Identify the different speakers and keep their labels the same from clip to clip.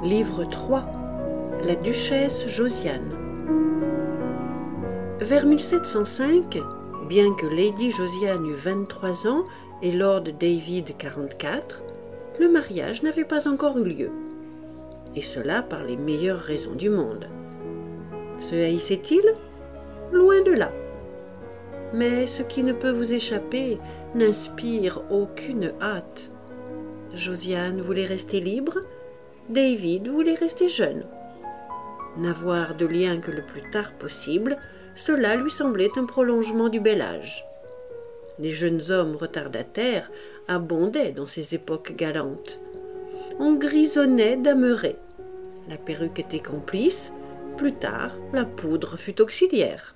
Speaker 1: Livre 3. La duchesse Josiane. Vers 1705, bien que Lady Josiane eût 23 ans et Lord David 44, le mariage n'avait pas encore eu lieu. Et cela par les meilleures raisons du monde. Se haïssait-il ? Loin de là. Mais ce qui ne peut vous échapper n'inspire aucune hâte. Josiane voulait rester libre, David voulait rester jeune. N'avoir de lien que le plus tard possible, cela lui semblait un prolongement du bel âge. Les jeunes hommes retardataires abondaient dans ces époques galantes. On grisonnait d'ameurés. La perruque était complice, plus tard la poudre fut auxiliaire.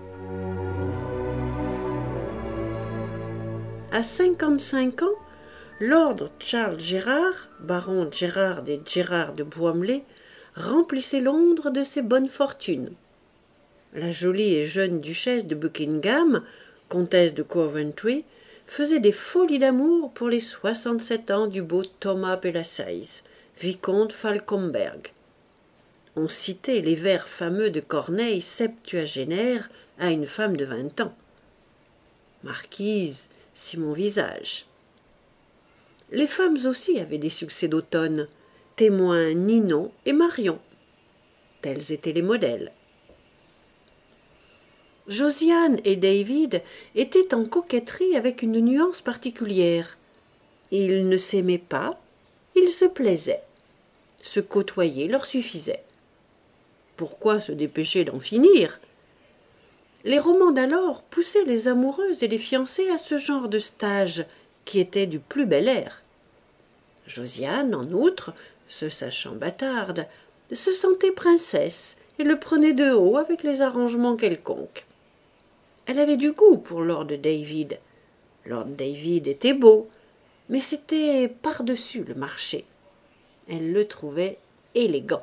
Speaker 1: À 55 ans, Lord Charles Gérard, baron Gérard et Gérard de Beauharnais, remplissait Londres de ses bonnes fortunes. La jolie et jeune duchesse de Buckingham, comtesse de Coventry, faisait des folies d'amour pour les 67 ans du beau Thomas Bellasyse, vicomte Falcomberg. On citait les vers fameux de Corneille septuagénaire à une femme de 20 ans. Marquise, si mon visage. Les femmes aussi avaient des succès d'automne, témoins Ninon et Marion. Tels étaient les modèles. Josiane et David étaient en coquetterie avec une nuance particulière. Ils ne s'aimaient pas, ils se plaisaient. Se côtoyer leur suffisait. Pourquoi se dépêcher d'en finir ? Les romans d'alors poussaient les amoureuses et les fiancés à ce genre de stage qui était du plus bel air. Josiane, en outre, se sachant bâtarde, se sentait princesse et le prenait de haut avec les arrangements quelconques. Elle avait du goût pour Lord David. Lord David était beau, mais c'était par-dessus le marché. Elle le trouvait élégant.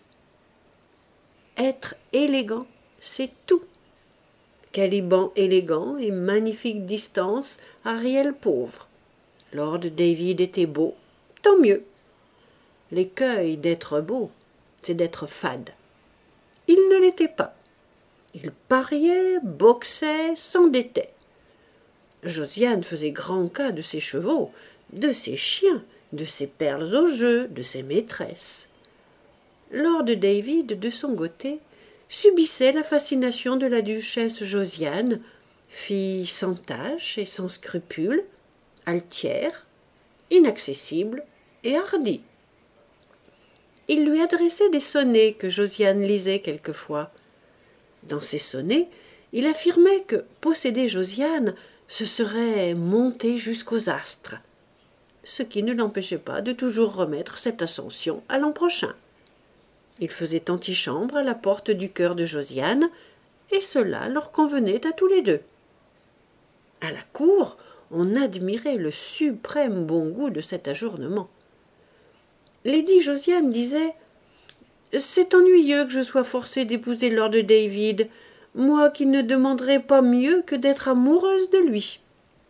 Speaker 1: Être élégant, c'est tout. Caliban élégant et magnifique distance, Ariel pauvre. Lord David était beau, tant mieux. L'écueil d'être beau, c'est d'être fade. Il ne l'était pas. Il pariait, boxait, s'endettait. Josiane faisait grand cas de ses chevaux, de ses chiens, de ses perles au jeu, de ses maîtresses. Lord David, de son côté, subissait la fascination de la duchesse Josiane, fille sans tache et sans scrupules, altière, inaccessible et hardie. Il lui adressait des sonnets que Josiane lisait quelquefois. Dans ces sonnets, il affirmait que posséder Josiane, ce serait monter jusqu'aux astres, ce qui ne l'empêchait pas de toujours remettre cette ascension à l'an prochain. Il faisait antichambre à la porte du cœur de Josiane, et cela leur convenait à tous les deux. À la cour, on admirait le suprême bon goût de cet ajournement. Lady Josiane disait « C'est ennuyeux que je sois forcée d'épouser Lord David, moi qui ne demanderais pas mieux que d'être amoureuse de lui. »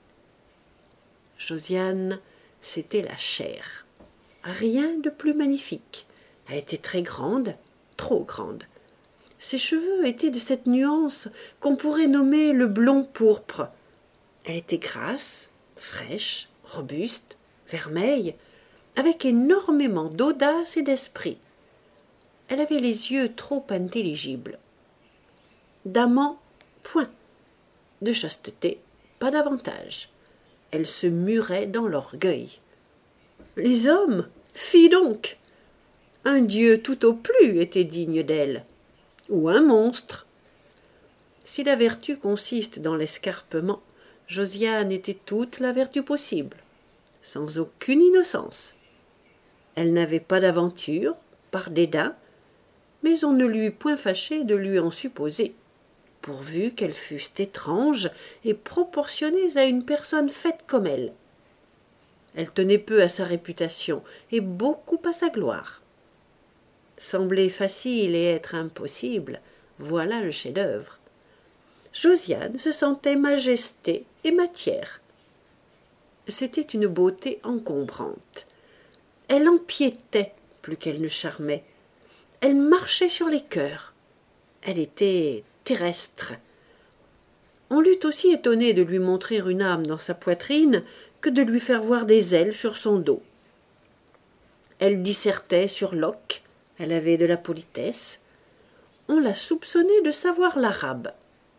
Speaker 1: Josiane, c'était la chair. Rien de plus magnifique. Elle était très grande, trop grande. Ses cheveux étaient de cette nuance qu'on pourrait nommer le blond pourpre. Elle était grasse, fraîche, robuste, vermeille, avec énormément d'audace et d'esprit. Elle avait les yeux trop intelligibles. D'amant, point. De chasteté, pas davantage. Elle se murait dans l'orgueil. Les hommes, fi donc! Un dieu tout au plus était digne d'elle, ou un monstre. Si la vertu consiste dans l'escarpement, Josiane était toute la vertu possible, sans aucune innocence. Elle n'avait pas d'aventure, par dédain, mais on ne lui eût point fâché de lui en supposer, pourvu qu'elles fussent étranges et proportionnées à une personne faite comme elle. Elle tenait peu à sa réputation et beaucoup à sa gloire. Sembler facile et être impossible, voilà le chef-d'œuvre. Josiane se sentait majesté et matière. C'était une beauté encombrante. Elle empiétait plus qu'elle ne charmait. Elle marchait sur les cœurs. Elle était terrestre. On l'eût aussi étonné de lui montrer une âme dans sa poitrine que de lui faire voir des ailes sur son dos. Elle dissertait sur Locke, elle avait de la politesse. On la soupçonnait de savoir l'arabe.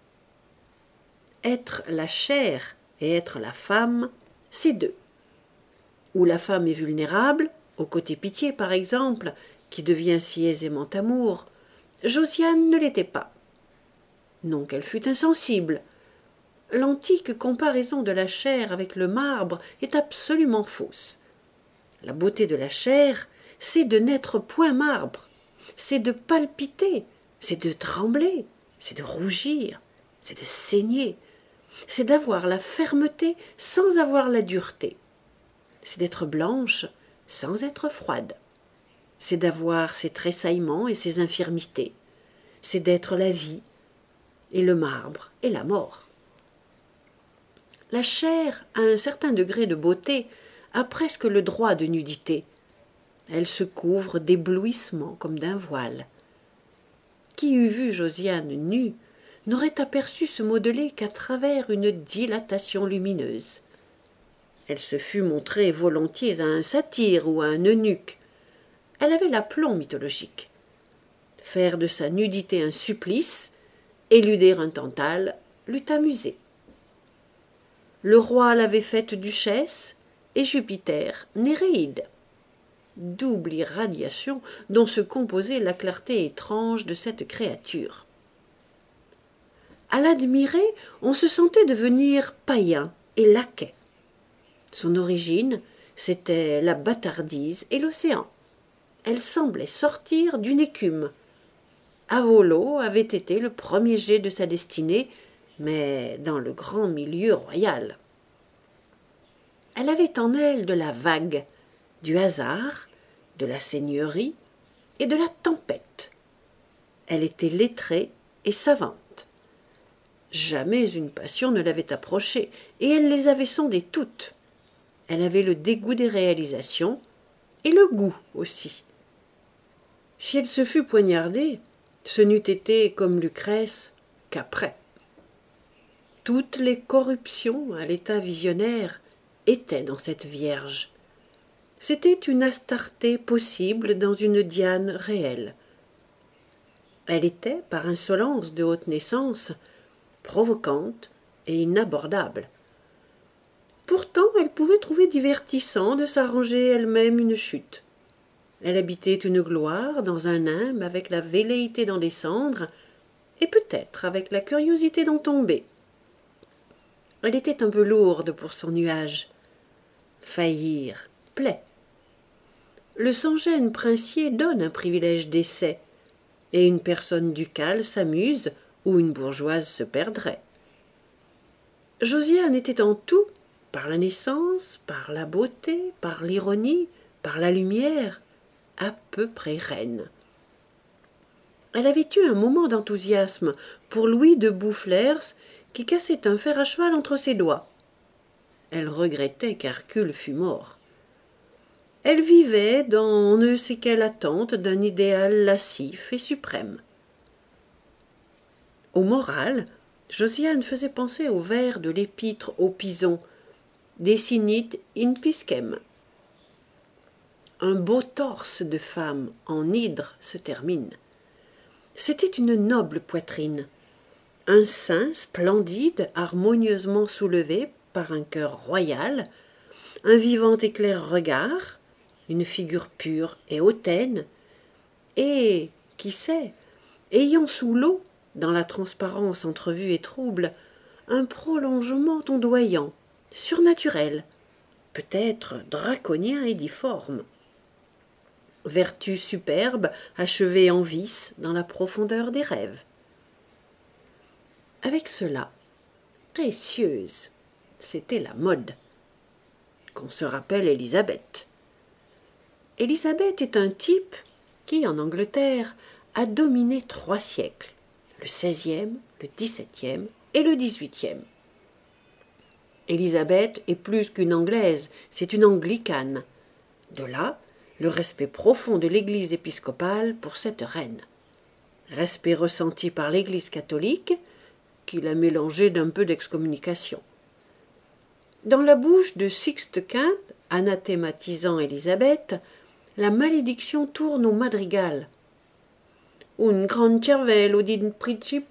Speaker 1: Être la chair et être la femme, c'est deux. Où la femme est vulnérable, au côté pitié par exemple, qui devient si aisément amour, Josiane ne l'était pas. Non qu'elle fût insensible. L'antique comparaison de la chair avec le marbre est absolument fausse. La beauté de la chair, c'est de n'être point marbre, c'est de palpiter, c'est de trembler, c'est de rougir, c'est de saigner, c'est d'avoir la fermeté sans avoir la dureté, c'est d'être blanche sans être froide, c'est d'avoir ses tressaillements et ses infirmités, c'est d'être la vie et le marbre et la mort. La chair, à un certain degré de beauté, a presque le droit de nudité. Elle se couvre d'éblouissement comme d'un voile. Qui eût vu Josiane nue n'aurait aperçu se modeler qu'à travers une dilatation lumineuse. Elle se fût montrée volontiers à un satyre ou à un eunuque. Elle avait l'aplomb mythologique. Faire de sa nudité un supplice, éluder un tantale, l'eût amusée. Le roi l'avait faite duchesse et Jupiter Néréide. Double irradiation dont se composait la clarté étrange de cette créature. À l'admirer, on se sentait devenir païen et laquais. Son origine, c'était la bâtardise et l'océan. Elle semblait sortir d'une écume. Avolo avait été le premier jet de sa destinée, mais dans le grand milieu royal. Elle avait en elle de la vague, du hasard, de la seigneurie et de la tempête. Elle était lettrée et savante. Jamais une passion ne l'avait approchée, et elle les avait sondées toutes. Elle avait le dégoût des réalisations, et le goût aussi. Si elle se fût poignardée, ce n'eût été, comme Lucrèce, qu'après. Toutes les corruptions à l'état visionnaire étaient dans cette vierge. C'était une Astarté possible dans une Diane réelle. Elle était, par insolence de haute naissance, provocante et inabordable. Pourtant, elle pouvait trouver divertissant de s'arranger elle-même une chute. Elle habitait une gloire dans un nimbe avec la velléité d'en descendre, et peut-être avec la curiosité d'en tomber. Elle était un peu lourde pour son nuage. Faillir plaît. Le sans-gêne princier donne un privilège d'essai, et une personne ducale s'amuse où une bourgeoise se perdrait. Josiane était en tout, par la naissance, par la beauté, par l'ironie, par la lumière, à peu près reine. Elle avait eu un moment d'enthousiasme pour Louis de Boufflers qui cassait un fer à cheval entre ses doigts. Elle regrettait qu'Hercule fût mort. Elle vivait dans on ne sait quelle attente d'un idéal lascif et suprême. Au moral, Josiane faisait penser au vers de l'épître aux Pisons, Desinit in piscem. Un beau torse de femme en hydre se termine. C'était une noble poitrine, un sein splendide, harmonieusement soulevé par un cœur royal, un vivant et clair regard, une figure pure et hautaine, et, qui sait, ayant sous l'eau, dans la transparence entrevue et trouble, un prolongement ondoyant, surnaturel, peut-être draconien et difforme. Vertu superbe achevée en vice dans la profondeur des rêves. Avec cela, précieuse, c'était la mode. Qu'on se rappelle Élisabeth. Élisabeth est un type qui, en Angleterre, a dominé 3 siècles, le 16e, le 17e et le 18e. Élisabeth est plus qu'une Anglaise, c'est une anglicane. De là, le respect profond de l'Église épiscopale pour cette reine. Respect ressenti par l'Église catholique, qui l'a mélangé d'un peu d'excommunication. Dans la bouche de Sixte V, anathématisant Élisabeth, la malédiction tourne au madrigal. « Un gran cervello din principessa »,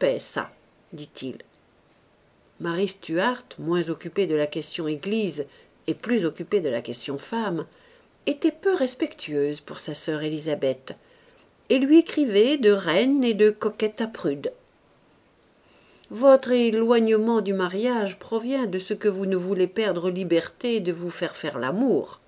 Speaker 1: dit-il. Marie Stuart, moins occupée de la question Église et plus occupée de la question femme, était peu respectueuse pour sa sœur Élisabeth, et lui écrivait de reine et de coquette à prude. Votre éloignement du mariage provient de ce que vous ne voulez perdre liberté de vous faire faire l'amour.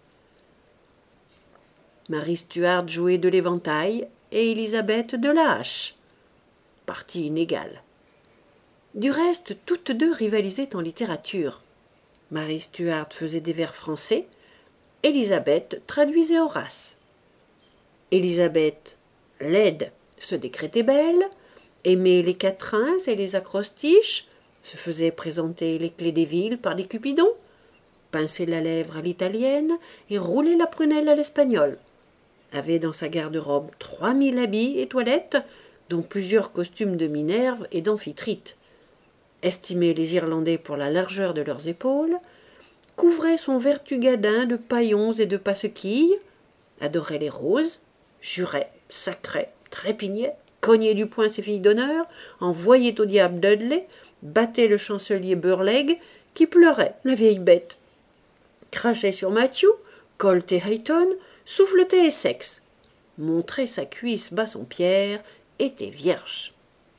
Speaker 1: Marie Stuart jouait de l'éventail et Élisabeth de la hache. Partie inégale. Du reste, toutes deux rivalisaient en littérature. Marie Stuart faisait des vers français, Élisabeth traduisait Horace. Élisabeth, laide, se décrétait belle, aimait les quatrains et les acrostiches, se faisait présenter les clés des villes par des cupidons, pinçait la lèvre à l'italienne et roulait la prunelle à l'espagnole, avait dans sa garde-robe 3000 habits et toilettes, dont plusieurs costumes de Minerve et d'Amphitrite, estimait les Irlandais pour la largeur de leurs épaules, couvrait son vertugadin de paillons et de passequilles, adorait les roses, jurait, sacrait, trépignait, cognait du poing ses filles d'honneur, envoyait au diable Dudley, battait le chancelier Burleigh, qui pleurait, la vieille bête, crachait sur Matthew, Colt et Hayton, souffletait Essex, montrait sa cuisse Bassompierre, était vierge.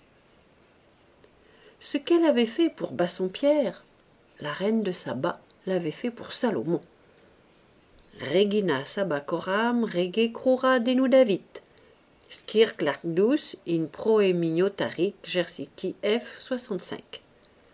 Speaker 1: Ce qu'elle avait fait pour Bassompierre, la reine de Saba l'avait fait pour Salomon. Regina Saba coram rege crura denudavit, Skirk Larcdus in proemignotaric Jersiki F 65.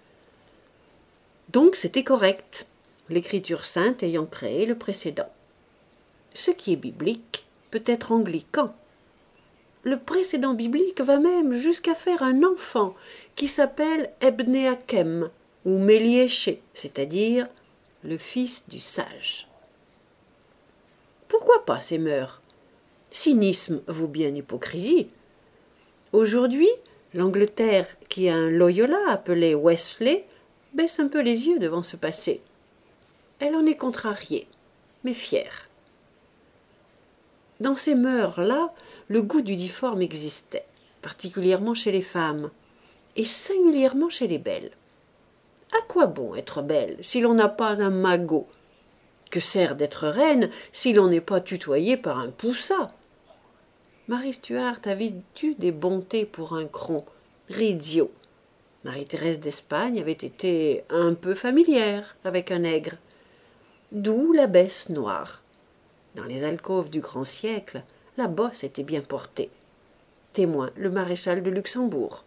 Speaker 1: Donc c'était correct, l'écriture sainte ayant créé le précédent. Ce qui est biblique peut être anglican. Le précédent biblique va même jusqu'à faire un enfant qui s'appelle Ebneakem ou Méliéché, c'est-à-dire le fils du sage. Pourquoi pas ces mœurs? Cynisme vaut bien hypocrisie. Aujourd'hui, l'Angleterre, qui a un Loyola appelé Wesley, baisse un peu les yeux devant ce passé. Elle en est contrariée, mais fière. Dans ces mœurs-là, le goût du difforme existait, particulièrement chez les femmes, et singulièrement chez les belles. À quoi bon être belle si l'on n'a pas un magot? Que sert d'être reine si l'on n'est pas tutoyé par un poussat? Marie Stuart avait eu des bontés pour un cron, Rizzio. Marie-Thérèse d'Espagne avait été un peu familière avec un nègre. D'où la baisse noire. Dans les alcôves du grand siècle, la bosse était bien portée. Témoin le maréchal de Luxembourg.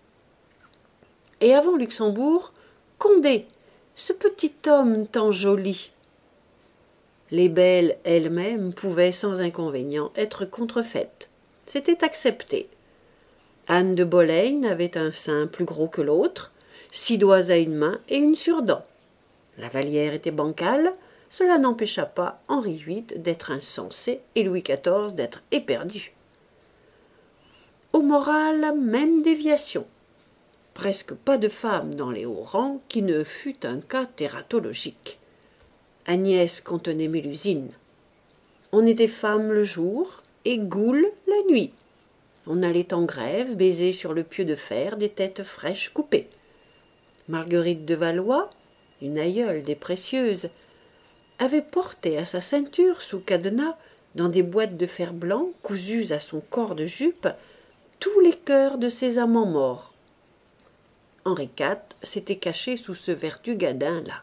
Speaker 1: Et avant Luxembourg, Condé, ce petit homme tant joli. Les belles elles-mêmes pouvaient sans inconvénient être contrefaites. C'était accepté. Anne de Boleyn avait un sein plus gros que l'autre, 6 doigts à une main et une sur-dent. La Vallière était bancale, cela n'empêcha pas Henri VIII d'être insensé et Louis XIV d'être éperdu. Au moral, même déviation. Presque pas de femme dans les hauts rangs qui ne fût un cas tératologique. Agnès contenait Mélusine. On était femme le jour et goule la nuit. On allait en grève baiser sur le pieu de fer des têtes fraîches coupées. Marguerite de Valois, une aïeule des Précieuses, avait porté à sa ceinture sous cadenas, dans des boîtes de fer blanc cousues à son corps de jupe, tous les cœurs de ses amants morts. Henri IV s'était caché sous ce vertugadin-là.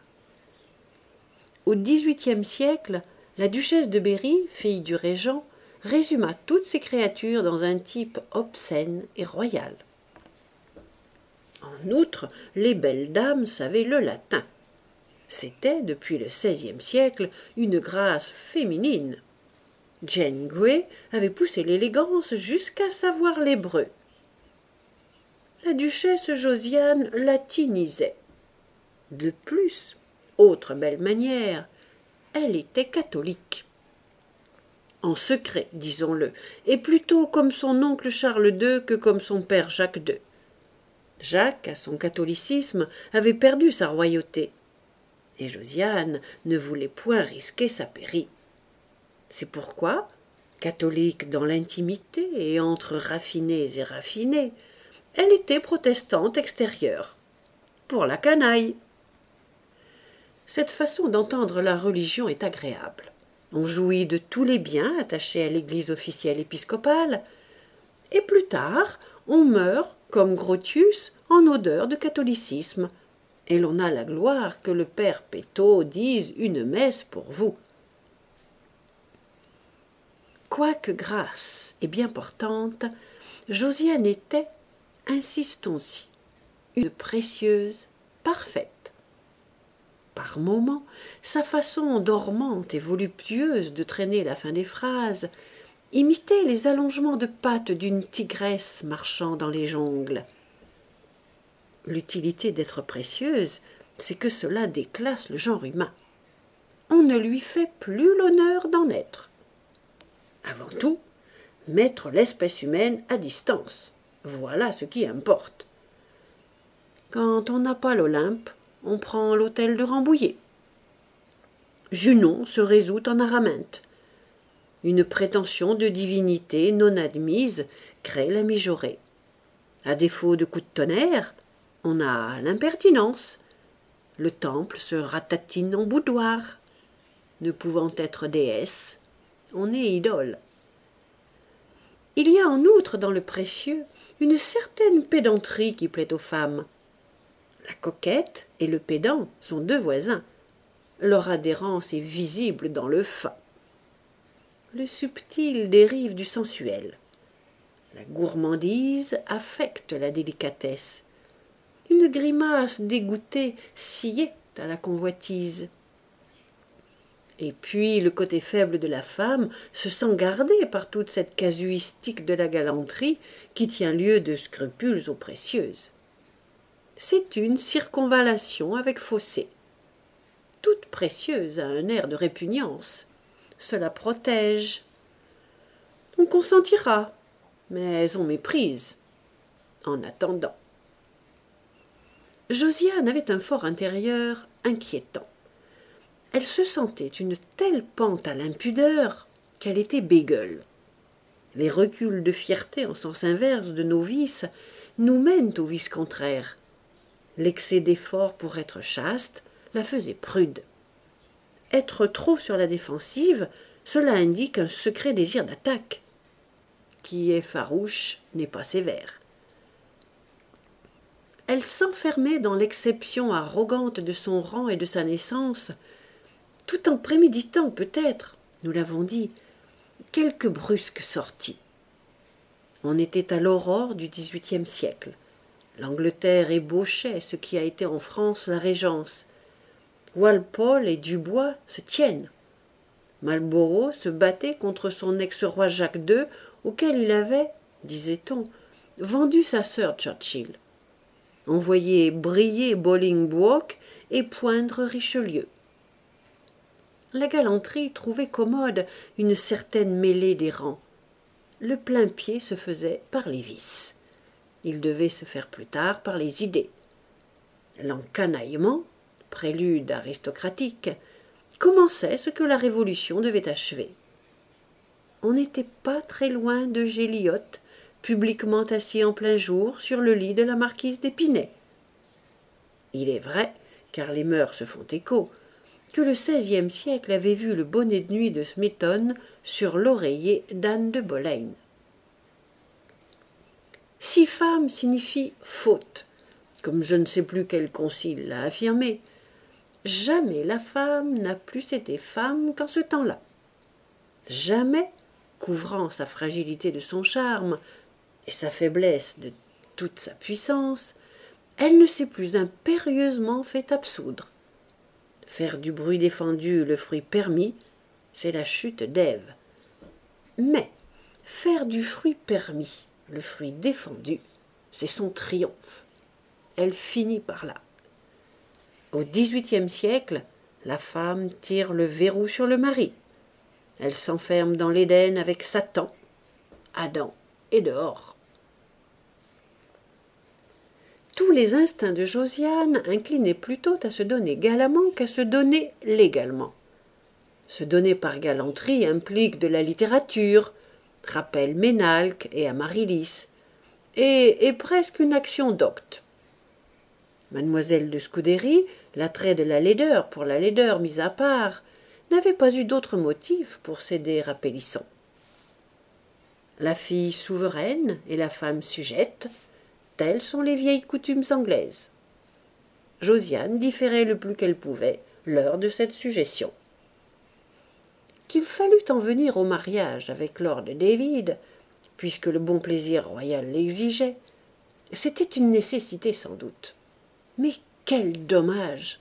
Speaker 1: Au XVIIIe siècle, la duchesse de Berry, fille du régent, résuma toutes ces créatures dans un type obscène et royal. En outre, les belles dames savaient le latin. C'était, depuis le XVIe siècle, une grâce féminine. Jane Grey avait poussé l'élégance jusqu'à savoir l'hébreu. La duchesse Josiane latinisait. De plus, autre belle manière, elle était catholique. en secret, disons-le, et plutôt comme son oncle Charles II que comme son père Jacques II. Jacques, à son catholicisme, avait perdu sa royauté, et Josiane ne voulait point risquer sa pairie. C'est pourquoi, catholique dans l'intimité et entre raffinés et raffinés, elle était protestante extérieure, pour la canaille. Cette façon d'entendre la religion est agréable. On jouit de tous les biens attachés à l'Église officielle épiscopale, et plus tard, on meurt, comme Grotius, en odeur de catholicisme, et l'on a la gloire que le père Pétot dise une messe pour vous. Quoique grasse et bien portante, Josiane était, insistons-y, une précieuse parfaite. Par moments, sa façon dormante et voluptueuse de traîner la fin des phrases imitait les allongements de pattes d'une tigresse marchant dans les jungles. L'utilité d'être précieuse, c'est que cela déclasse le genre humain. On ne lui fait plus l'honneur d'en être. Avant tout, mettre l'espèce humaine à distance. Voilà ce qui importe. Quand on n'a pas l'Olympe, on prend l'hôtel de Rambouillet. Junon se résout en Araminte. Une prétention de divinité non admise crée la mijaurée. À défaut de coup de tonnerre, on a l'impertinence. Le temple se ratatine en boudoir. Ne pouvant être déesse, on est idole. Il y a en outre dans le précieux une certaine pédanterie qui plaît aux femmes. La coquette et le pédant sont deux voisins. Leur adhérence est visible dans le fin. Le subtil dérive du sensuel. La gourmandise affecte la délicatesse. Une grimace dégoûtée sied à la convoitise. Et puis le côté faible de la femme se sent gardé par toute cette casuistique de la galanterie qui tient lieu de scrupules aux précieuses. C'est une circonvallation avec fossé. Toute précieuse a un air de répugnance. Cela protège. On consentira, mais on méprise. En attendant. Josiane avait un fort intérieur inquiétant. Elle se sentait une telle pente à l'impudeur qu'elle était bégueule. Les reculs de fierté en sens inverse de nos vices nous mènent au vice contraire. L'excès d'effort pour être chaste la faisait prude. Être trop sur la défensive, cela indique un secret désir d'attaque. Qui est farouche n'est pas sévère. Elle s'enfermait dans l'exception arrogante de son rang et de sa naissance, tout en préméditant peut-être, nous l'avons dit, quelques brusques sorties. On était à l'aurore du XVIIIe siècle. L'Angleterre ébauchait ce qui a été en France la Régence. Walpole et Dubois se tiennent. Marlborough se battait contre son ex-roi Jacques II, auquel il avait, disait-on, vendu sa sœur Churchill. On voyait briller Bolingbroke et poindre Richelieu. La galanterie trouvait commode une certaine mêlée des rangs. Le plain-pied se faisait par les vices. Il devait se faire plus tard par les idées. L'encanaillement, prélude aristocratique, commençait ce que la Révolution devait achever. On n'était pas très loin de Géliotte, publiquement assis en plein jour sur le lit de la marquise d'Épinay. Il est vrai, car les mœurs se font écho, que le XVIe siècle avait vu le bonnet de nuit de Smeaton sur l'oreiller d'Anne de Boleyn. Si femme signifie faute, comme je ne sais plus quel concile l'a affirmé, jamais la femme n'a plus été femme qu'en ce temps-là. Jamais, couvrant sa fragilité de son charme et sa faiblesse de toute sa puissance, elle ne s'est plus impérieusement fait absoudre. Faire du bruit défendu le fruit permis, c'est la chute d'Ève. Mais faire du fruit permis le fruit défendu, c'est son triomphe. Elle finit par là. Au XVIIIe siècle, la femme tire le verrou sur le mari. Elle s'enferme dans l'Éden avec Satan. Adam est dehors. Tous les instincts de Josiane inclinaient plutôt à se donner galamment qu'à se donner légalement. Se donner par galanterie implique de la littérature, rappelle Ménalque et Amaryllis, et est presque une action docte. Mademoiselle de Scudéry, l'attrait de la laideur pour la laideur mise à part, n'avait pas eu d'autre motif pour céder à Pélisson. La fille souveraine et la femme sujette, telles sont les vieilles coutumes anglaises. Josiane différait le plus qu'elle pouvait l'heure de cette sujétion. Qu'il fallut en venir au mariage avec lord David, puisque le bon plaisir royal l'exigeait, c'était une nécessité sans doute. Mais quel dommage!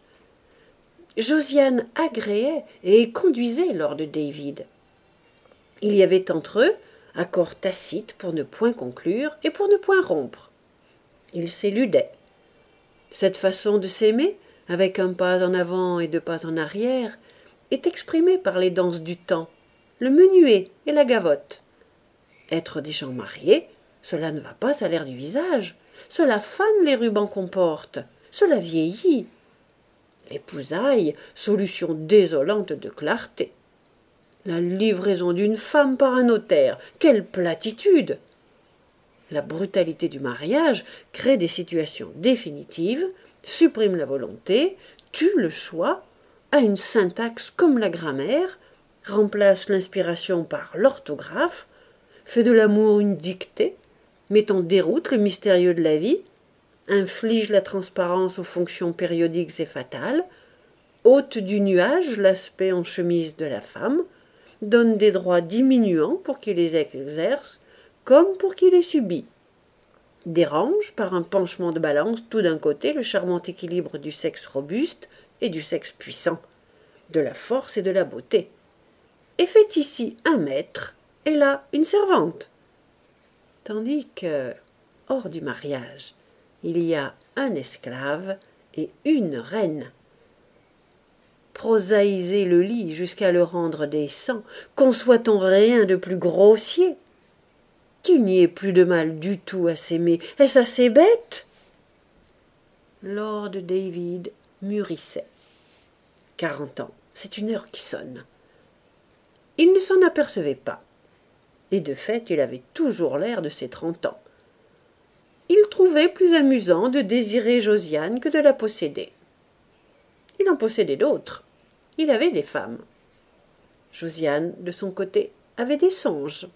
Speaker 1: Josiane agréait et conduisait lord David. Il y avait entre eux accord tacite pour ne point conclure et pour ne point rompre. Ils s'éludaient. Cette façon de s'aimer, avec un pas en avant et deux pas en arrière, est exprimée par les danses du temps, le menuet et la gavotte. Être des gens mariés, cela ne va pas à l'air du visage, cela fane les rubans qu'on porte, cela vieillit. L'épousaille, solution désolante de clarté. La livraison d'une femme par un notaire, quelle platitude! La brutalité du mariage crée des situations définitives, supprime la volonté, tue le choix, a une syntaxe comme la grammaire, remplace l'inspiration par l'orthographe, fait de l'amour une dictée, met en déroute le mystérieux de la vie, inflige la transparence aux fonctions périodiques et fatales, ôte du nuage l'aspect en chemise de la femme, donne des droits diminuants pour qui les exerce comme pour qui les subit, dérange par un penchement de balance tout d'un côté le charmant équilibre du sexe robuste et du sexe puissant, de la force et de la beauté, et fait ici un maître et là une servante, tandis que, hors du mariage, il y a un esclave et une reine. Prosaïser le lit jusqu'à le rendre décent, conçoit-on rien de plus grossier? Qu'il n'y ait plus de mal du tout à s'aimer, est-ce assez bête? Lord David mûrissait. 40 ans, c'est une heure qui sonne. Il ne s'en apercevait pas, et de fait il avait toujours l'air de ses 30 ans. Il trouvait plus amusant de désirer Josiane que de la posséder. Il en possédait d'autres. Il avait des femmes. Josiane, de son côté, avait des songes.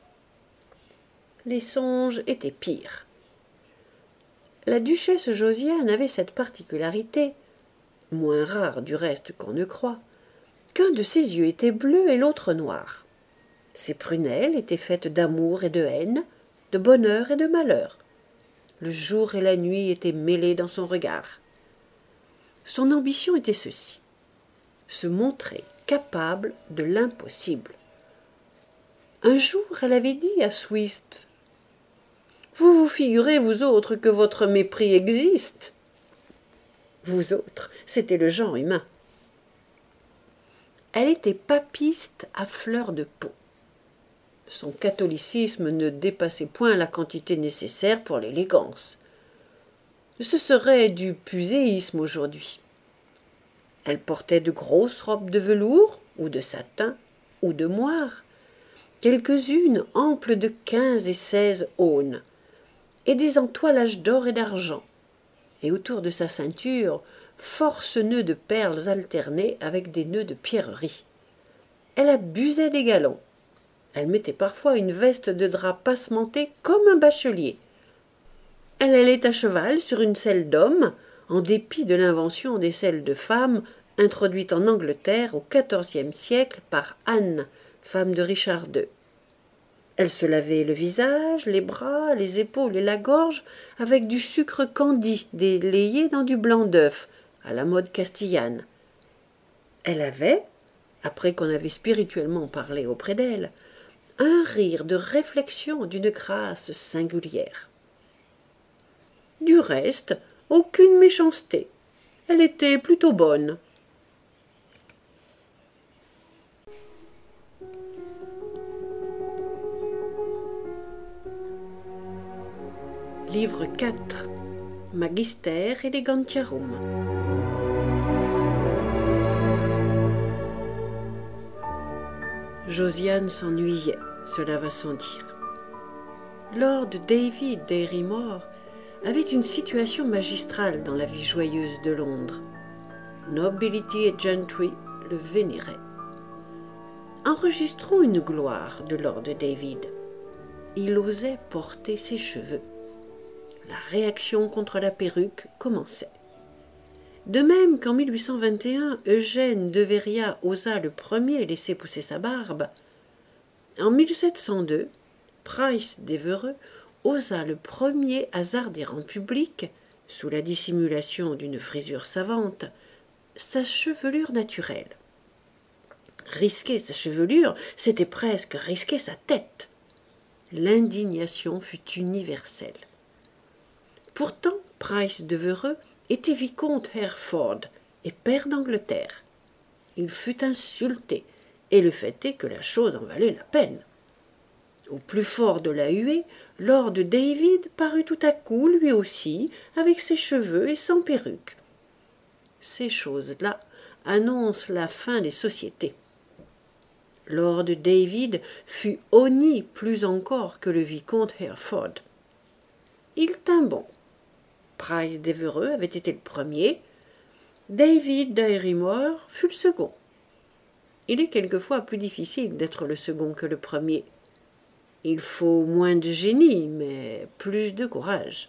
Speaker 1: Les songes étaient pires. La duchesse Josiane avait cette particularité, moins rare du reste qu'on ne croit, qu'un de ses yeux était bleu et l'autre noir. Ses prunelles étaient faites d'amour et de haine, de bonheur et de malheur. Le jour et la nuit étaient mêlés dans son regard. Son ambition était ceci: se montrer capable de l'impossible. Un jour, elle avait dit à Swift: « Vous vous figurez, vous autres, que votre mépris existe ?» Vous autres, c'était le genre humain. Elle était papiste à fleur de peau. Son catholicisme ne dépassait point la quantité nécessaire pour l'élégance. Ce serait du puséisme aujourd'hui. Elle portait de grosses robes de velours, ou de satin, ou de moire, quelques-unes amples de 15 et 16 aunes, et des entoilages d'or et d'argent, et autour de sa ceinture, force nœuds de perles alternés avec des nœuds de pierreries. Elle abusait des galons. Elle mettait parfois une veste de drap passementé comme un bachelier. Elle allait à cheval sur une selle d'homme, en dépit de l'invention des selles de femmes introduite en Angleterre au XIVe siècle par Anne, femme de Richard II. Elle se lavait le visage, les bras, les épaules et la gorge avec du sucre candi délayé dans du blanc d'œuf, à la mode castillane. Elle avait, après qu'on avait spirituellement parlé auprès d'elle, un rire de réflexion d'une grâce singulière. Du reste, aucune méchanceté. Elle était plutôt bonne. Livre 4 Magister Elegantiarum. Josiane s'ennuyait, cela va sans dire. Lord David d'Airymore avait une situation magistrale dans la vie joyeuse de Londres. Nobility et gentry le vénéraient. Enregistrons une gloire de Lord David. Il osait porter ses cheveux. La réaction contre la perruque commençait. De même qu'en 1821, Eugène de Veria osa le premier laisser pousser sa barbe, en 1702, Price d'Évreux osa le premier hasarder en public, sous la dissimulation d'une frisure savante, sa chevelure naturelle. Risquer sa chevelure, c'était presque risquer sa tête. L'indignation fut universelle. Pourtant, Price d'Évreux était vicomte Hereford et pair d'Angleterre. Il fut insulté, et le fait est que la chose en valait la peine. Au plus fort de la huée, Lord David parut tout à coup, lui aussi, avec ses cheveux et sans perruque. Ces choses-là annoncent la fin des sociétés. Lord David fut honni plus encore que le vicomte Hereford. Il tint bon. Price d'Évreux avait été le premier, David d'Airymore fut le second. Il est quelquefois plus difficile d'être le second que le premier. Il faut moins de génie, mais plus de courage.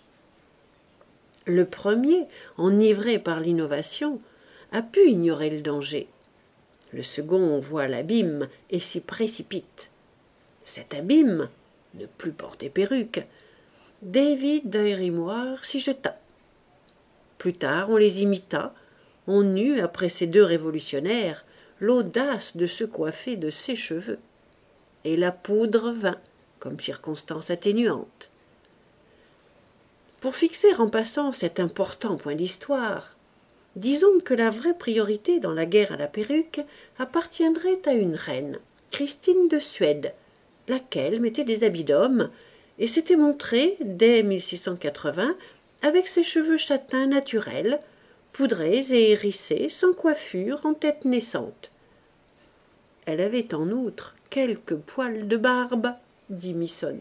Speaker 1: Le premier, enivré par l'innovation, a pu ignorer le danger. Le second voit l'abîme et s'y précipite. Cet abîme, ne plus porter perruque, David d'Airymore s'y jeta. Plus tard, on les imita. On eut, après ces deux révolutionnaires, l'audace de se coiffer de ses cheveux. Et la poudre vint, comme circonstance atténuante. Pour fixer en passant cet important point d'histoire, disons que la vraie priorité dans la guerre à la perruque appartiendrait à une reine, Christine de Suède, laquelle mettait des habits d'homme et s'était montrée, dès 1680, avec ses cheveux châtains naturels, poudrés et hérissés, sans coiffure, en tête naissante. Elle avait en outre quelques poils de barbe, dit Misson.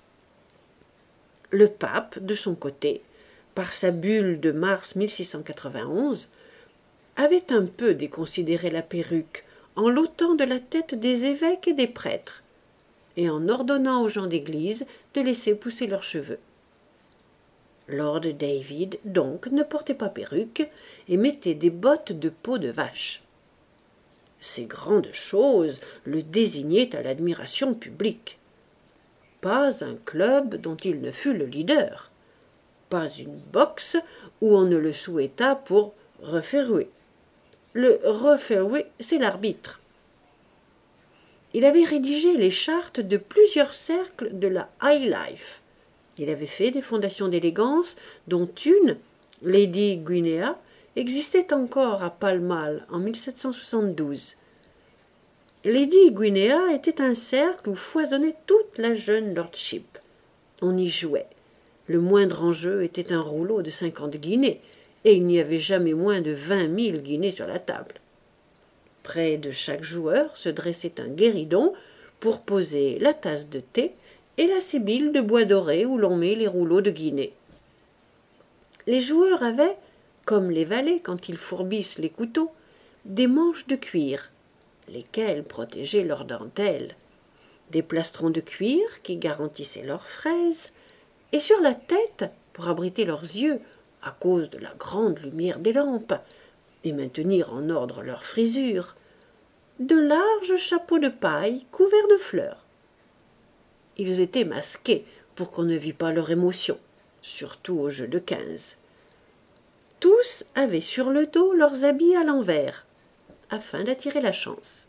Speaker 1: Le pape, de son côté, par sa bulle de mars 1691, avait un peu déconsidéré la perruque en l'ôtant de la tête des évêques et des prêtres, et en ordonnant aux gens d'église de laisser pousser leurs cheveux. Lord David, donc, ne portait pas perruque et mettait des bottes de peau de vache. Ces grandes choses le désignaient à l'admiration publique. Pas un club dont il ne fût le leader, pas une boxe où on ne le souhaitât pour referouer. Le referouer, c'est l'arbitre. Il avait rédigé les chartes de plusieurs cercles de la high life. Il avait fait des fondations d'élégance, dont une, Lady Guinea, existait encore à Pall Mall en 1772. Lady Guinea était un cercle où foisonnait toute la jeune lordship. On y jouait. Le moindre enjeu était un rouleau de 50 guinées, et il n'y avait jamais moins de 20 000 guinées sur la table. Près de chaque joueur se dressait un guéridon pour poser la tasse de thé et la sébile de bois doré où l'on met les rouleaux de guinées. Les joueurs avaient, comme les valets quand ils fourbissent les couteaux, des manches de cuir, lesquelles protégeaient leurs dentelles, des plastrons de cuir qui garantissaient leurs fraises, et sur la tête, pour abriter leurs yeux, à cause de la grande lumière des lampes, et maintenir en ordre leurs frisures, de larges chapeaux de paille couverts de fleurs. Ils étaient masqués pour qu'on ne vît pas leur émotion, surtout au jeu de 15. Tous avaient sur le dos leurs habits à l'envers, afin d'attirer la chance.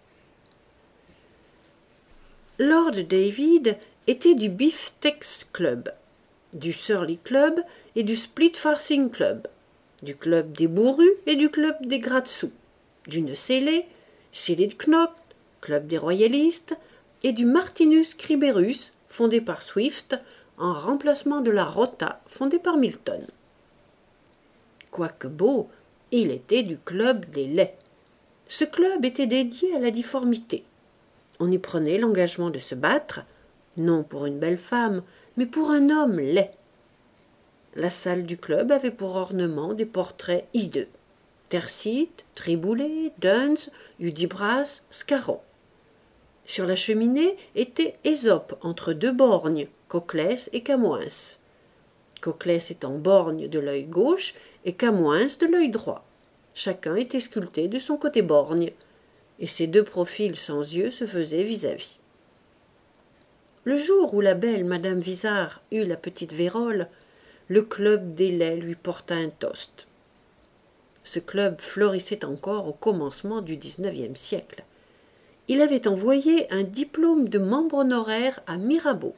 Speaker 1: Lord David était du Beefsteaks Club, du Surly Club et du Split Farthing Club, du Club des Bourrus et du Club des Gratte-sous, d'une scellée, Scelled Knock, club des royalistes, et du Martinus Criberus, fondé par Swift, en remplacement de la Rota, fondée par Milton. Quoique beau, il était du club des laids. Ce club était dédié à la difformité. On y prenait l'engagement de se battre, non pour une belle femme, mais pour un homme laid. La salle du club avait pour ornement des portraits hideux. Tercite, Triboulet, Duns, Hudibras, Scarron. Sur la cheminée était Ésope entre deux borgnes, Coclès et Camoens. Coclès étant borgne de l'œil gauche et Camoens de l'œil droit. Chacun était sculpté de son côté borgne, et ces deux profils sans yeux se faisaient vis-à-vis. Le jour où la belle Madame Vizard eut la petite vérole, le club des laits lui porta un toast. Ce club florissait encore au commencement du XIXe siècle. Il avait envoyé un diplôme de membre honoraire à Mirabeau.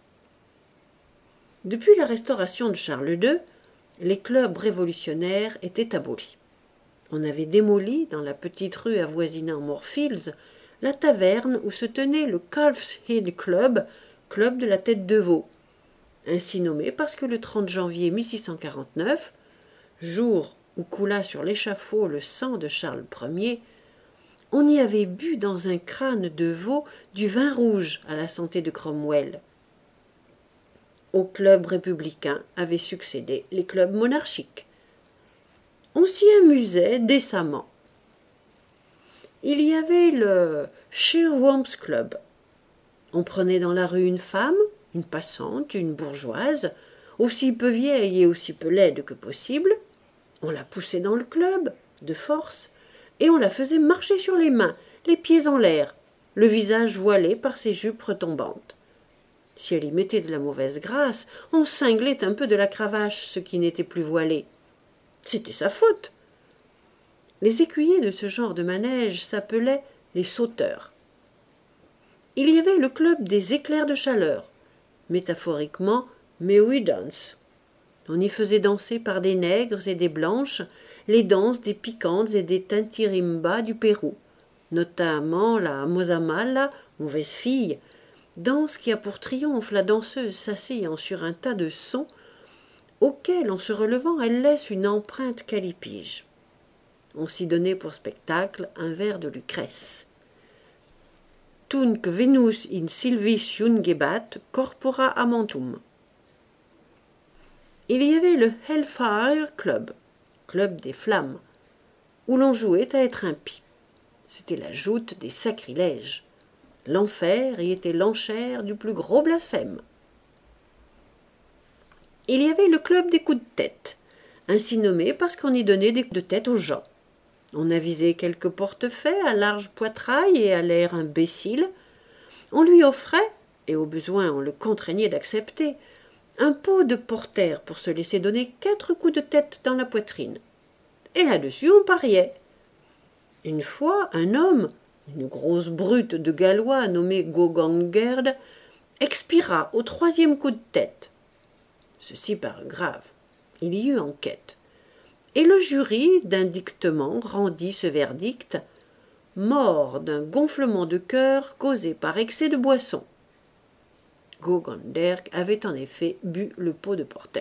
Speaker 1: Depuis la restauration de Charles II, les clubs révolutionnaires étaient abolis. On avait démoli, dans la petite rue avoisinant Moorfields, la taverne où se tenait le Calf's Head Club, club de la tête de veau, ainsi nommé parce que le 30 janvier 1649, jour où coula sur l'échafaud le sang de Charles Ier, on y avait bu dans un crâne de veau du vin rouge à la santé de Cromwell. Au club républicain avaient succédé les clubs monarchiques. On s'y amusait décemment. Il y avait le Shearwamp's Club. On prenait dans la rue une femme, une passante, une bourgeoise, aussi peu vieille et aussi peu laide que possible. On la poussait dans le club, de force, et on la faisait marcher sur les mains, les pieds en l'air, le visage voilé par ses jupes retombantes. Si elle y mettait de la mauvaise grâce, on cinglait un peu de la cravache ce qui n'était plus voilé. C'était sa faute. Les écuyers de ce genre de manège s'appelaient les sauteurs. Il y avait le club des éclairs de chaleur, métaphoriquement Mewidance. On y faisait danser par des nègres et des blanches les danses des picantes et des tintirimbas du Pérou, notamment la mozamala, mauvaise fille, danse qui a pour triomphe la danseuse s'asseyant sur un tas de sons auquel, en se relevant, elle laisse une empreinte calipige. On s'y donnait pour spectacle un vers de Lucrèce. Tunc Venus in sylvis jungebat corpora amantum. Il y avait le Hellfire Club, club des flammes, où l'on jouait à être impie. C'était la joute des sacrilèges. L'enfer y était l'enchère du plus gros blasphème. Il y avait le club des coups de tête, ainsi nommé parce qu'on y donnait des coups de tête aux gens. On avisait quelques portefaix à large poitrail et à l'air imbécile. On lui offrait, et au besoin on le contraignait d'accepter, un pot de porter pour se laisser donner 4 coups de tête dans la poitrine. Et là-dessus on pariait. Une fois, un homme, une grosse brute de Gallois nommé Gogangerd, expira au 3e coup de tête. Ceci parut grave. Il y eut enquête. Et le jury, d'indictement, rendit ce verdict « mort d'un gonflement de cœur causé par excès de boisson ». Goganderk avait en effet bu le pot de porter.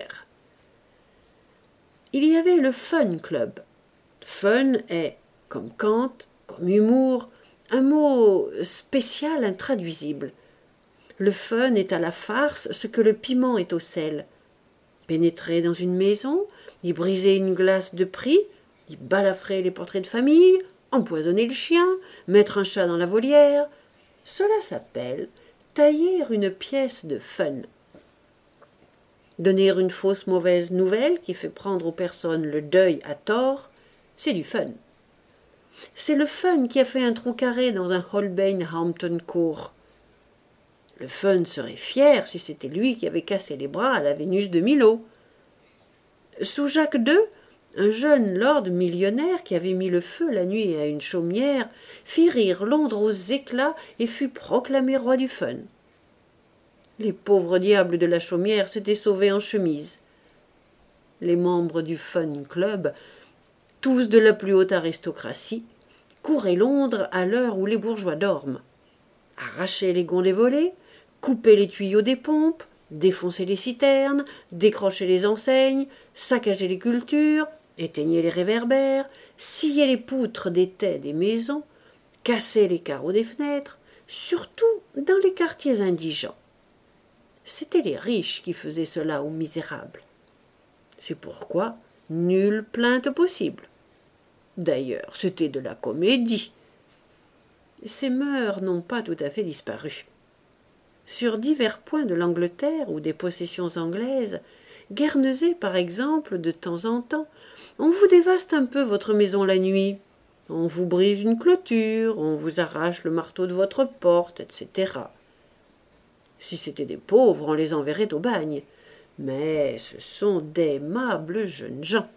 Speaker 1: Il y avait le Fun Club. Fun est, comme Kant, comme humour, un mot spécial intraduisible. Le fun est à la farce ce que le piment est au sel. Pénétrer dans une maison, y briser une glace de prix, y balafrer les portraits de famille, empoisonner le chien, mettre un chat dans la volière, cela s'appelle tailler une pièce de fun. Donner une fausse mauvaise nouvelle qui fait prendre aux personnes le deuil à tort, c'est du fun. C'est le fun qui a fait un trou carré dans un Holbein Hampton Court. Le fun serait fier si c'était lui qui avait cassé les bras à la Vénus de Milo. Sous Jacques II, un jeune lord millionnaire qui avait mis le feu la nuit à une chaumière fit rire Londres aux éclats et fut proclamé roi du fun. Les pauvres diables de la chaumière s'étaient sauvés en chemise. Les membres du Fun Club, tous de la plus haute aristocratie, parcourait Londres à l'heure où les bourgeois dorment. Arrachait les gonds des volets, coupait les tuyaux des pompes, défonçait les citernes, décrochait les enseignes, saccageait les cultures, éteignait les réverbères, sciait les poutres des tais des maisons, cassait les carreaux des fenêtres, surtout dans les quartiers indigents. C'étaient les riches qui faisaient cela aux misérables. C'est pourquoi nulle plainte possible. D'ailleurs, c'était de la comédie. Ces mœurs n'ont pas tout à fait disparu. Sur divers points de l'Angleterre ou des possessions anglaises, Guernesey par exemple, de temps en temps, on vous dévaste un peu votre maison la nuit, on vous brise une clôture, on vous arrache le marteau de votre porte, etc. Si c'étaient des pauvres, on les enverrait au bagne, mais ce sont d'aimables jeunes gens.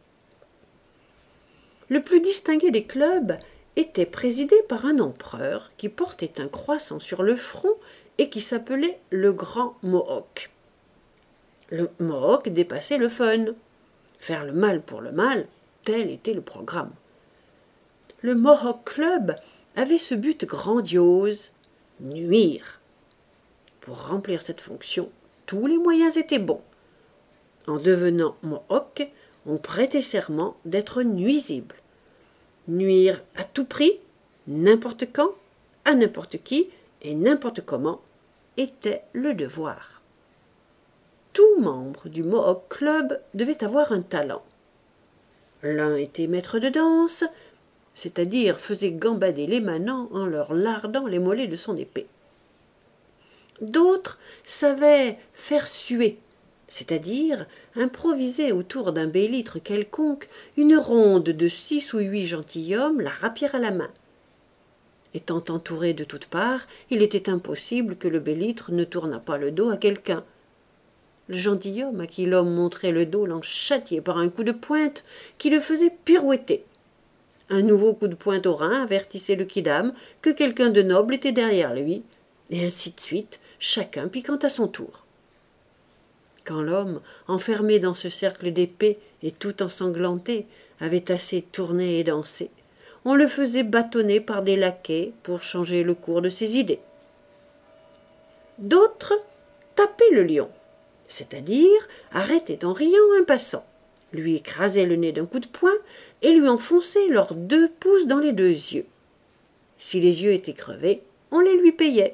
Speaker 1: Le plus distingué des clubs était présidé par un empereur qui portait un croissant sur le front et qui s'appelait le Grand Mohawk. Le Mohawk dépassait le fun. Faire le mal pour le mal, tel était le programme. Le Mohawk Club avait ce but grandiose, nuire. Pour remplir cette fonction, tous les moyens étaient bons. En devenant Mohawk, on prêtait serment d'être nuisible. Nuire à tout prix, n'importe quand, à n'importe qui et n'importe comment était le devoir. Tout membre du Mohawk Club devait avoir un talent. L'un était maître de danse, c'est-à-dire faisait gambader les manants en leur lardant les mollets de son épée. D'autres savaient faire suer, c'est-à-dire improviser autour d'un bélître quelconque une ronde de 6 ou 8 gentilshommes, la rapière à la main. Étant entouré de toutes parts, il était impossible que le bélître ne tournât pas le dos à quelqu'un. Le gentilhomme à qui l'homme montrait le dos l'en châtiait par un coup de pointe qui le faisait pirouetter. Un nouveau coup de pointe au rein avertissait le quidam que quelqu'un de noble était derrière lui, et ainsi de suite, chacun piquant à son tour. Quand l'homme, enfermé dans ce cercle d'épée et tout ensanglanté, avait assez tourné et dansé, on le faisait bâtonner par des laquais pour changer le cours de ses idées. D'autres tapaient le lion, c'est-à-dire arrêtaient en riant un passant, lui écrasaient le nez d'un coup de poing et lui enfonçaient leurs 2 pouces dans les 2 yeux. Si les yeux étaient crevés, on les lui payait.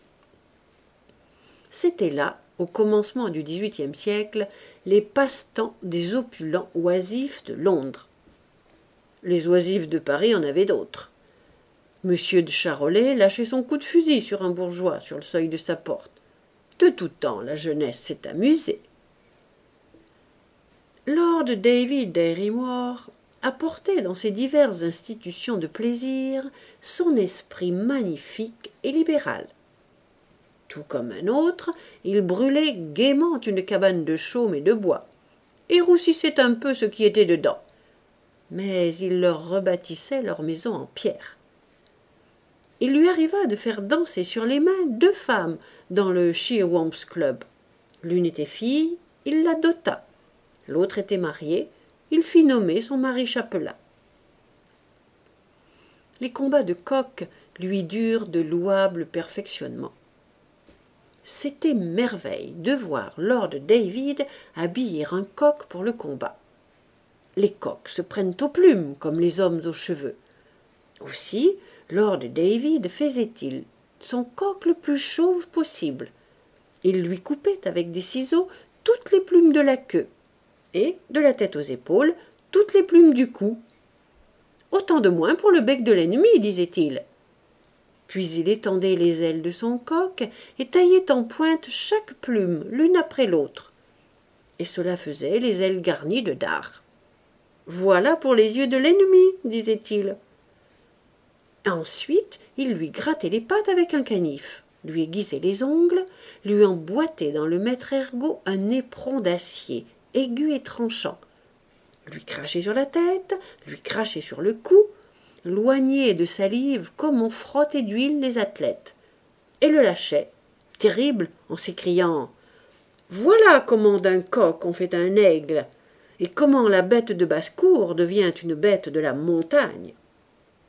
Speaker 1: C'étaient là, au commencement du XVIIIe siècle, les passe-temps des opulents oisifs de Londres. Les oisifs de Paris en avaient d'autres. Monsieur de Charolais lâchait son coup de fusil sur un bourgeois sur le seuil de sa porte. De tout temps, la jeunesse s'est amusée. Lord David Dirry-Moir apportait dans ces diverses institutions de plaisir son esprit magnifique et libéral. Tout comme un autre, il brûlait gaiement une cabane de chaume et de bois, et roussissait un peu ce qui était dedans, mais il leur rebâtissait leur maison en pierre. Il lui arriva de faire danser sur les mains 2 femmes dans le Shearwamp's Club. L'une était fille, il la dota. L'autre était mariée, il fit nommer son mari chapelain. Les combats de coqs lui durent de louables perfectionnements. C'était merveille de voir Lord David habiller un coq pour le combat. Les coqs se prennent aux plumes comme les hommes aux cheveux. Aussi, Lord David faisait-il son coq le plus chauve possible. Il lui coupait avec des ciseaux toutes les plumes de la queue, et, de la tête aux épaules, toutes les plumes du cou. Autant de moins pour le bec de l'ennemi, disait-il. Puis il étendait les ailes de son coq et taillait en pointe chaque plume, l'une après l'autre. Et cela faisait les ailes garnies de dard. Voilà pour les yeux de l'ennemi, disait-il. Ensuite, il lui grattait les pattes avec un canif, lui aiguisait les ongles, lui emboîtait dans le maître-ergot un éperon d'acier, aigu et tranchant, lui crachait sur la tête, lui crachait sur le cou, loignait de salive comme on frottait d'huile les athlètes, et le lâchait, terrible, en s'écriant « Voilà comment d'un coq on fait un aigle, et comment la bête de basse-cour devient une bête de la montagne. »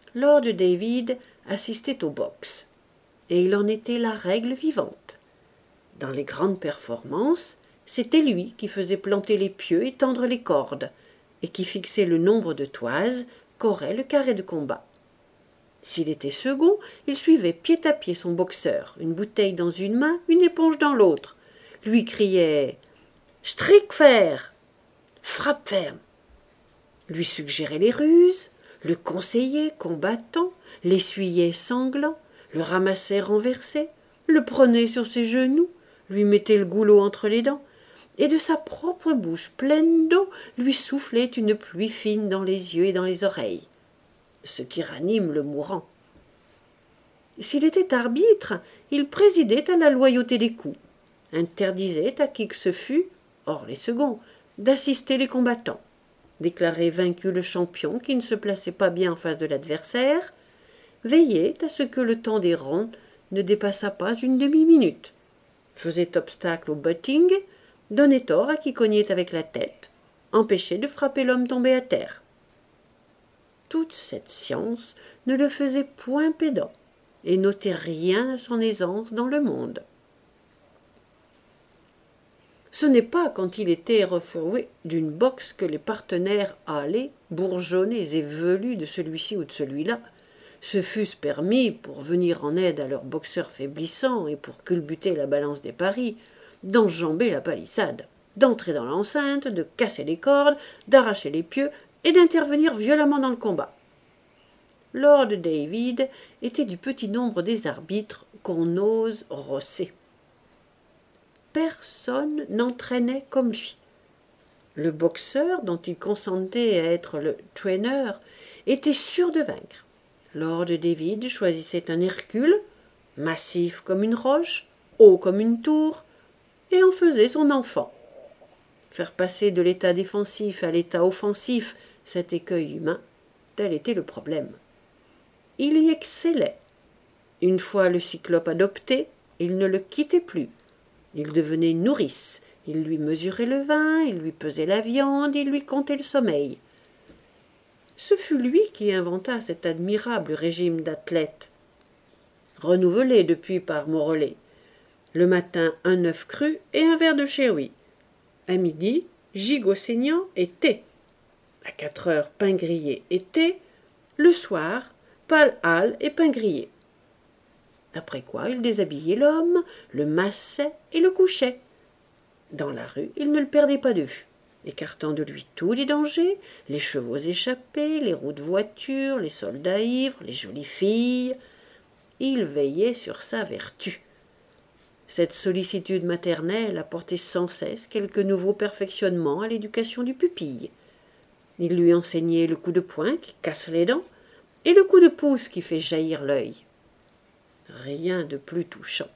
Speaker 1: Lord David assistait aux boxe, et il en était la règle vivante. Dans les grandes performances, c'était lui qui faisait planter les pieux et tendre les cordes, et qui fixait le nombre de toises qu'aurait le carré de combat. S'il était second, il suivait pied à pied son boxeur, une bouteille dans une main, une éponge dans l'autre, lui criait « Strick fer !»« Frappe ferme !» lui suggérait les ruses, le conseillait combattant, l'essuyait sanglant, le ramassait renversé, le prenait sur ses genoux, lui mettait le goulot entre les dents, et de sa propre bouche pleine d'eau lui soufflait une pluie fine dans les yeux et dans les oreilles, ce qui ranime le mourant. S'il était arbitre, il présidait à la loyauté des coups, interdisait à qui que ce fût, hors les seconds, d'assister les combattants, déclarait vaincu le champion qui ne se plaçait pas bien en face de l'adversaire, veillait à ce que le temps des rondes ne dépassât pas une demi-minute, faisait obstacle au butting, donnait tort à qui cognait avec la tête, empêchait de frapper l'homme tombé à terre. Toute cette science ne le faisait point pédant, et n'ôtait rien à son aisance dans le monde. Ce n'est pas quand il était refoué d'une boxe que les partenaires hâlés, bourgeonnés et velus de celui-ci ou de celui-là se fussent permis, pour venir en aide à leurs boxeurs faiblissants et pour culbuter la balance des paris, d'enjamber la palissade, d'entrer dans l'enceinte, de casser les cordes, d'arracher les pieux et d'intervenir violemment dans le combat. Lord David était du petit nombre des arbitres qu'on ose rosser. Personne n'entraînait comme lui. Le boxeur, dont il consentait à être le trainer, était sûr de vaincre. Lord David choisissait un Hercule, massif comme une roche, haut comme une tour, et en faisait son enfant. Faire passer de l'état défensif à l'état offensif cet écueil humain, tel était le problème. Il y excellait. Une fois le cyclope adopté, il ne le quittait plus. Il devenait nourrice, il lui mesurait le vin, il lui pesait la viande, il lui comptait le sommeil. Ce fut lui qui inventa cet admirable régime d'athlète, renouvelé depuis par Morellet. Le matin, un œuf cru et un verre de sherry. À midi, gigot saignant et thé. À 4 heures, pain grillé et thé. Le soir, pâle hâle et pain grillé. Après quoi, il déshabillait l'homme, le massait et le couchait. Dans la rue, il ne le perdait pas de vue, écartant de lui tous les dangers, les chevaux échappés, les roues de voiture, les soldats ivres, les jolies filles. Il veillait sur sa vertu. Cette sollicitude maternelle apportait sans cesse quelques nouveaux perfectionnements à l'éducation du pupille. Il lui enseignait le coup de poing qui casse les dents et le coup de pouce qui fait jaillir l'œil. Rien de plus touchant.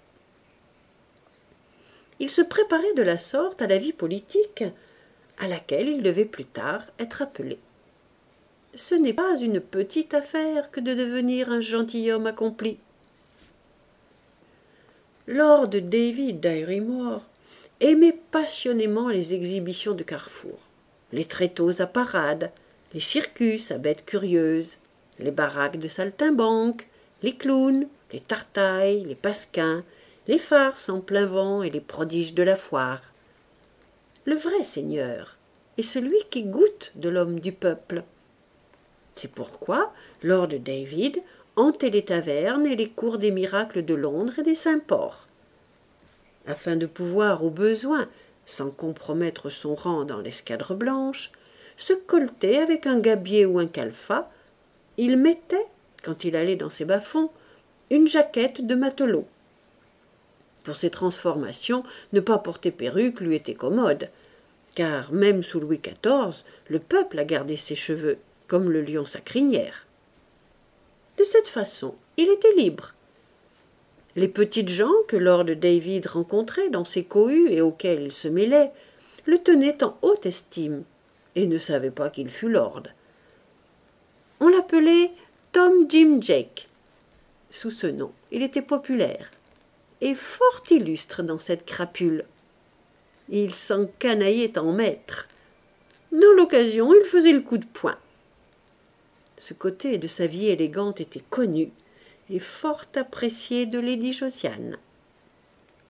Speaker 1: Il se préparait de la sorte à la vie politique à laquelle il devait plus tard être appelé. Ce n'est pas une petite affaire que de devenir un gentilhomme accompli. Lord David Dirry-Moir aimait passionnément les exhibitions de carrefour, les tréteaux à parade, les circus à bêtes curieuses, les baraques de saltimbanques, les clowns, les tartailles, les pasquins, les farces en plein vent et les prodiges de la foire. Le vrai seigneur est celui qui goûte de l'homme du peuple. C'est pourquoi Lord David hantait les tavernes et les cours des miracles de Londres et des Saints-Ports. Afin de pouvoir, au besoin, sans compromettre son rang dans l'escadre blanche, se colleter avec un gabier ou un calfat, il mettait, quand il allait dans ses bas-fonds, une jaquette de matelot. Pour ces transformations, ne pas porter perruque lui était commode, car même sous Louis XIV, le peuple a gardé ses cheveux, comme le lion sa crinière. De cette façon, il était libre. Les petites gens que Lord David rencontrait dans ses cohues et auxquels il se mêlait, le tenaient en haute estime, et ne savaient pas qu'il fût lord. On l'appelait Tom Jim Jake. Sous ce nom, il était populaire, et fort illustre dans cette crapule. Il s'encanaillait en maître. Dans l'occasion, il faisait le coup de poing. Ce côté de sa vie élégante était connu et fort apprécié de lady Josiane.